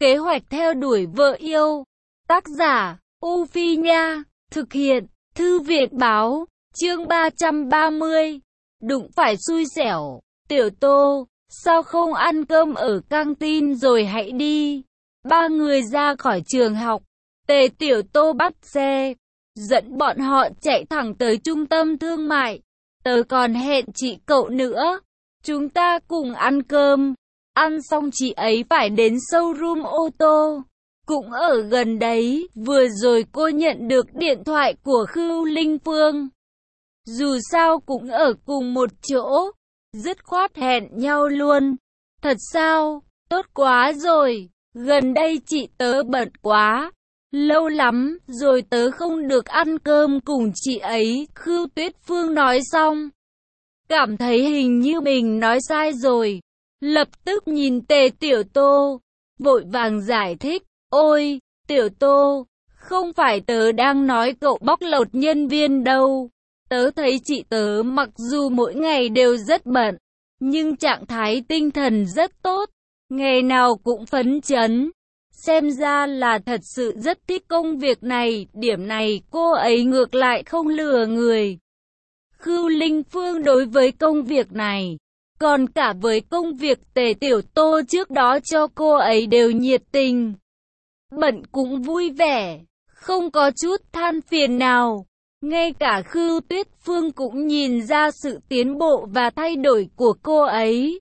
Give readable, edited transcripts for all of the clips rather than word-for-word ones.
Kế hoạch theo đuổi vợ yêu. Tác giả, U Phi Nha. Thực hiện, Thư viện Báo. Chương 330. Đụng phải xui xẻo. Tiểu Tô, sao không ăn cơm ở căng tin rồi hãy đi. Ba người ra khỏi trường học. Tề Tiểu Tô bắt xe, dẫn bọn họ chạy thẳng tới trung tâm thương mại. Tớ còn hẹn chị cậu nữa. Chúng ta cùng ăn cơm. Ăn xong chị ấy phải đến showroom ô tô. Cũng ở gần đấy. Vừa rồi cô nhận được điện thoại của Khưu Linh Phương. Dù sao cũng ở cùng một chỗ. Dứt khoát hẹn nhau luôn. Thật sao? Tốt quá rồi. Gần đây chị tớ bận quá. Lâu lắm rồi tớ không được ăn cơm cùng chị ấy. Khưu Tuyết Phương nói xong, cảm thấy hình như mình nói sai rồi. Lập tức nhìn Tề Tiểu Tô, vội vàng giải thích. Ôi, Tiểu Tô, không phải tớ đang nói cậu bóc lột nhân viên đâu. Tớ thấy chị tớ mặc dù mỗi ngày đều rất bận, nhưng trạng thái tinh thần rất tốt, ngày nào cũng phấn chấn. Xem ra là thật sự rất thích công việc này, điểm này cô ấy ngược lại không lừa người. Khưu Linh Phương đối với công việc này, còn cả với công việc Tề Tiểu Tô trước đó cho cô ấy đều nhiệt tình. Bận cũng vui vẻ, không có chút than phiền nào. Ngay cả Khưu Tuyết Phương cũng nhìn ra sự tiến bộ và thay đổi của cô ấy.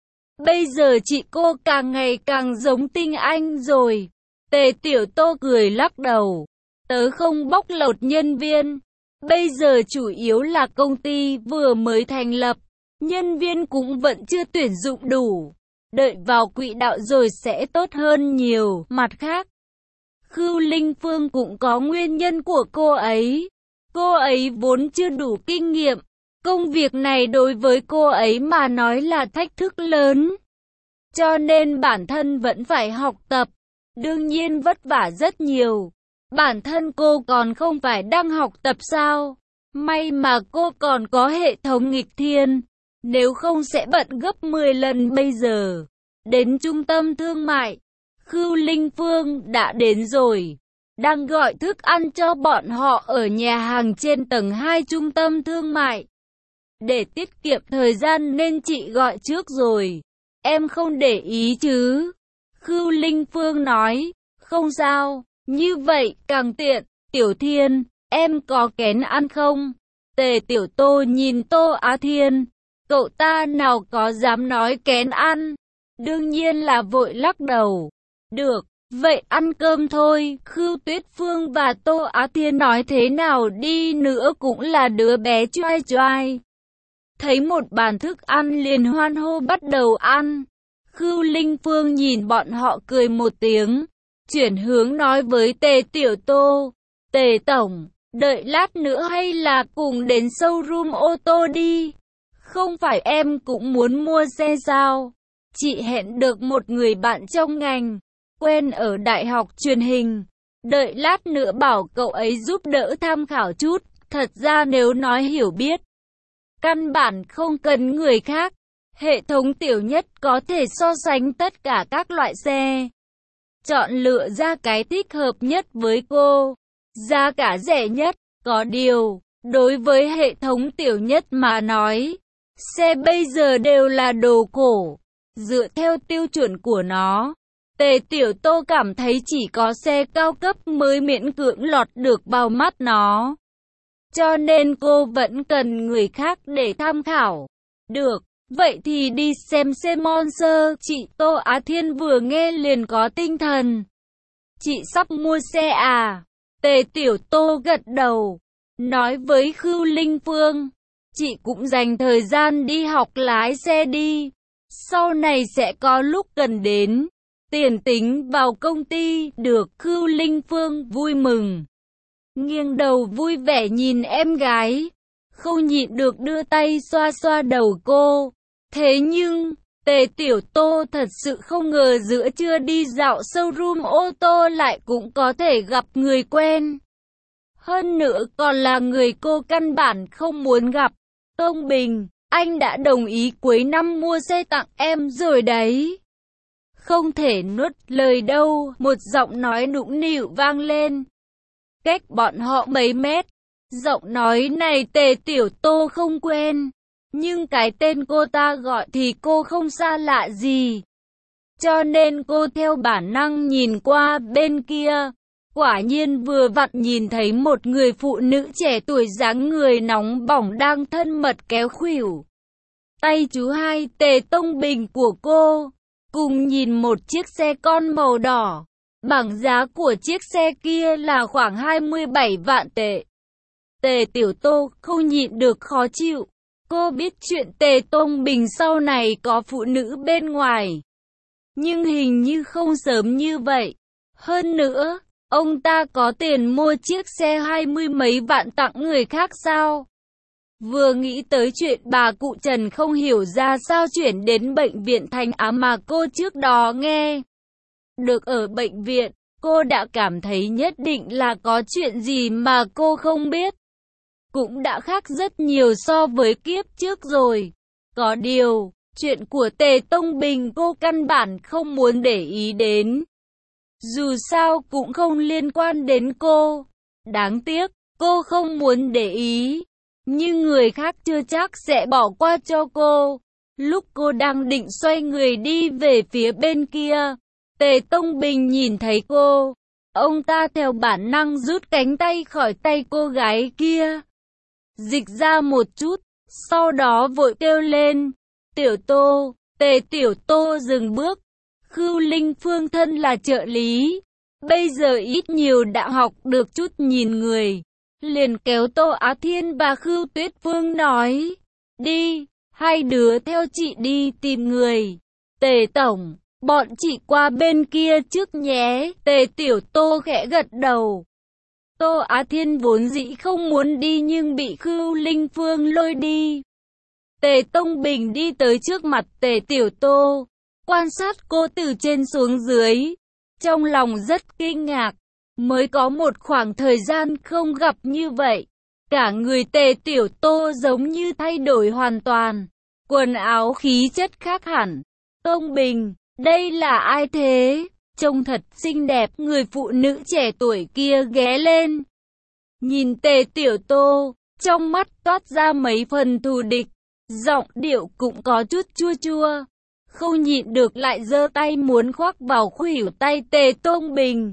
Bây giờ chị cô càng ngày càng giống Tinh Anh rồi. Tề Tiểu Tô cười lắc đầu. Tớ không bóc lột nhân viên. Bây giờ chủ yếu là công ty vừa mới thành lập. Nhân viên cũng vẫn chưa tuyển dụng đủ. Đợi vào quỹ đạo rồi sẽ tốt hơn nhiều. Mặt khác, Khưu Linh Phương cũng có nguyên nhân của cô ấy. Cô ấy vốn chưa đủ kinh nghiệm. Công việc này đối với cô ấy mà nói là thách thức lớn. Cho nên bản thân vẫn phải học tập. Đương nhiên vất vả rất nhiều. Bản thân cô còn không phải đang học tập sao? May mà cô còn có hệ thống nghịch thiên. Nếu không sẽ bận gấp 10 lần bây giờ. Đến trung tâm thương mại, Khưu Linh Phương đã đến rồi. Đang gọi thức ăn cho bọn họ ở nhà hàng trên tầng 2 trung tâm thương mại. Để tiết kiệm thời gian nên chị gọi trước rồi. Em không để ý chứ? Khưu Linh Phương nói. Không sao, như vậy càng tiện. Tiểu Thiên, em có kén ăn không? Tề Tiểu Tô nhìn Tô Á Thiên. Cậu ta nào có dám nói kén ăn. Đương nhiên là vội lắc đầu. Được, vậy ăn cơm thôi. Khưu Tuyết Phương và Tô Á Thiên nói thế nào đi nữa cũng là đứa bé choai choai. Thấy một bàn thức ăn liền hoan hô bắt đầu ăn. Khưu Linh Phương nhìn bọn họ cười một tiếng. Chuyển hướng nói với Tề Tiểu Tô. Tề Tổng, đợi lát nữa hay là cùng đến showroom ô tô đi. Không phải em cũng muốn mua xe sao? Chị hẹn được một người bạn trong ngành, quen ở đại học truyền hình. Đợi lát nữa bảo cậu ấy giúp đỡ tham khảo chút. Thật ra nếu nói hiểu biết, căn bản không cần người khác. Hệ thống tiểu nhất có thể so sánh tất cả các loại xe. Chọn lựa ra cái thích hợp nhất với cô. Giá cả rẻ nhất. Có điều, đối với hệ thống tiểu nhất mà nói, xe bây giờ đều là đồ cổ. Dựa theo tiêu chuẩn của nó, Tề Tiểu Tô cảm thấy chỉ có xe cao cấp mới miễn cưỡng lọt được vào mắt nó. Cho nên cô vẫn cần người khác để tham khảo. Được, vậy thì đi xem xe Monster. Chị Tô Á Thiên vừa nghe liền có tinh thần. Chị sắp mua xe à? Tề Tiểu Tô gật đầu, nói với Khưu Linh Phương. Chị cũng dành thời gian đi học lái xe đi. Sau này sẽ có lúc cần đến. Tiền tính vào công ty. Được. Khưu Linh Phương vui mừng, nghiêng đầu vui vẻ nhìn em gái, không nhịn được đưa tay xoa xoa đầu cô. Thế nhưng, Tề Tiểu Tô thật sự không ngờ giữa trưa đi dạo showroom ô tô lại cũng có thể gặp người quen. Hơn nữa còn là người cô căn bản không muốn gặp. Công Bình, anh đã đồng ý cuối năm mua xe tặng em rồi đấy. không thể nuốt lời đâu, một giọng nói nũng nịu vang lên. Cách bọn họ mấy mét, giọng nói này Tề Tiểu Tô không quen, nhưng cái tên cô ta gọi thì cô không xa lạ gì. Cho nên cô theo bản năng nhìn qua bên kia. Quả nhiên vừa vặn nhìn thấy một người phụ nữ trẻ tuổi dáng người nóng bỏng đang thân mật kéo khuỷu tay chú hai Tề Tông Bình của cô, cùng nhìn một chiếc xe con màu đỏ. Bảng giá của chiếc xe kia là khoảng 27 vạn tệ. Tề Tiểu Tô không nhịn được khó chịu. Cô biết chuyện Tề Tông Bình sau này có phụ nữ bên ngoài, nhưng hình như không sớm như vậy. Hơn nữa, ông ta có tiền mua chiếc xe 20 mấy vạn tặng người khác sao? Vừa nghĩ tới chuyện bà cụ Trần không hiểu ra sao chuyển đến bệnh viện Thành Á mà cô trước đó nghe được ở bệnh viện, cô đã cảm thấy nhất định là có chuyện gì mà cô không biết. Cũng đã khác rất nhiều so với kiếp trước rồi. Có điều, chuyện của Tề Tông Bình cô căn bản không muốn để ý đến. Dù sao cũng không liên quan đến cô. Đáng tiếc, cô không muốn để ý. Nhưng người khác chưa chắc sẽ bỏ qua cho cô. Lúc cô đang định xoay người đi về phía bên kia, Tề Tông Bình nhìn thấy cô. Ông ta theo bản năng rút cánh tay khỏi tay cô gái kia, dịch ra một chút, sau đó vội kêu lên. Tiểu Tô. Tề Tiểu Tô dừng bước. Khưu Linh Phương thân là trợ lý, bây giờ ít nhiều đã học được chút nhìn người, liền kéo Tô Á Thiên và Khưu Tuyết Phương nói. Đi, hai đứa theo chị đi tìm người. Tề Tổng, bọn chị qua bên kia trước nhé. Tề Tiểu Tô khẽ gật đầu. Tô Á Thiên vốn dĩ không muốn đi nhưng bị Khưu Linh Phương lôi đi. Tề Tông Bình đi tới trước mặt Tề Tiểu Tô, quan sát cô từ trên xuống dưới. Trong lòng rất kinh ngạc, mới có một khoảng thời gian không gặp như vậy. Cả người Tề Tiểu Tô giống như thay đổi hoàn toàn, quần áo khí chất khác hẳn. Tông Bình, đây là ai thế? Trông thật xinh đẹp. Người phụ nữ trẻ tuổi kia ghé lên, nhìn Tề Tiểu Tô, trong mắt toát ra mấy phần thù địch, giọng điệu cũng có chút chua chua. Không nhịn được lại giơ tay muốn khoác vào khuỷu tay Tề Tông Bình,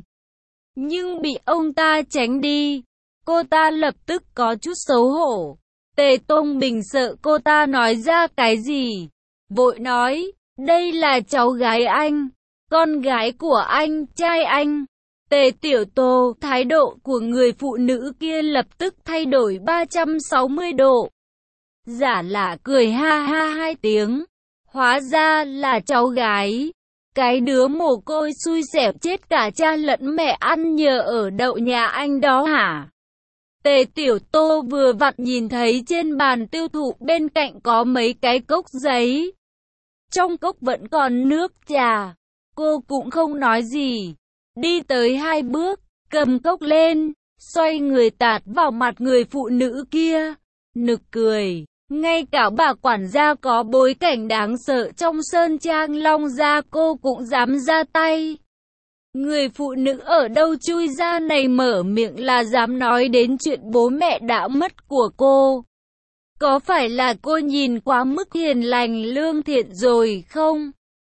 nhưng bị ông ta tránh đi. Cô ta lập tức có chút xấu hổ. Tề Tông Bình sợ cô ta nói ra cái gì, vội nói, đây là cháu gái anh, con gái của anh, trai anh. Tề Tiểu Tô, thái độ của người phụ nữ kia lập tức thay đổi 360 độ. Giả lả cười ha ha hai tiếng. Hóa ra là cháu gái. Cái đứa mồ côi xui xẻo chết cả cha lẫn mẹ ăn nhờ ở đậu nhà anh đó hả? Tề Tiểu Tô vừa vặn nhìn thấy trên bàn tiêu thụ bên cạnh có mấy cái cốc giấy. Trong cốc vẫn còn nước trà. Cô cũng không nói gì. Đi tới hai bước, cầm cốc lên, xoay người tạt vào mặt người phụ nữ kia. Nực cười. Ngay cả bà quản gia có bối cảnh đáng sợ trong Sơn Trang Long Gia cô cũng dám ra tay. Người phụ nữ ở đâu chui ra này mở miệng là dám nói đến chuyện bố mẹ đã mất của cô. Có phải là cô nhìn quá mức hiền lành lương thiện rồi không?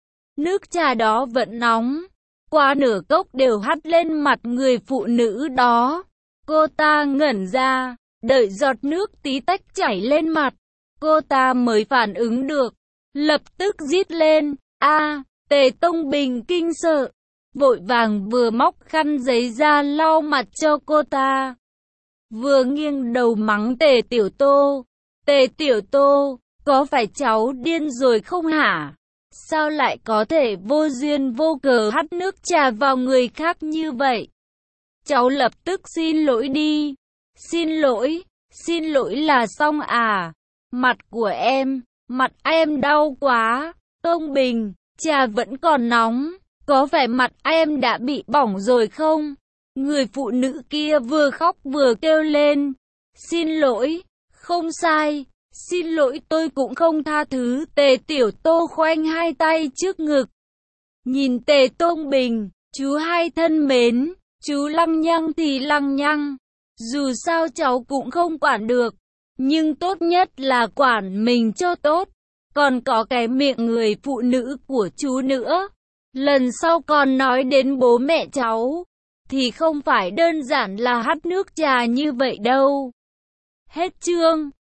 Nước trà đó vẫn nóng, qua nửa cốc đều hắt lên mặt người phụ nữ đó. Cô ta ngẩn ra, đợi giọt nước tí tách chảy lên mặt, cô ta mới phản ứng được, lập tức rít lên. A, Tề Tông Bình kinh sợ, vội vàng vừa móc khăn giấy ra lau mặt cho cô ta, vừa nghiêng đầu mắng Tề Tiểu Tô. Tề Tiểu Tô, có phải cháu điên rồi không hả? Sao lại có thể vô duyên vô cớ hắt nước trà vào người khác như vậy? Cháu lập tức xin lỗi đi. Xin lỗi là xong à? Mặt em đau quá. Tông Bình, trà vẫn còn nóng, có phải mặt em đã bị bỏng rồi không? Người phụ nữ kia vừa khóc vừa kêu lên. Xin lỗi, không sai, xin lỗi tôi cũng không tha thứ. Tề Tiểu Tô khoanh hai tay trước ngực, Nhìn Tề Tôn Bình, chú hai thân mến, chú lăng nhăng thì lăng nhăng. Dù sao cháu cũng không quản được, nhưng tốt nhất là quản mình cho tốt. Còn có cái miệng người phụ nữ của chú nữa. Lần sau còn nói đến bố mẹ cháu, thì không phải đơn giản là hắt nước trà như vậy đâu. Hết chương.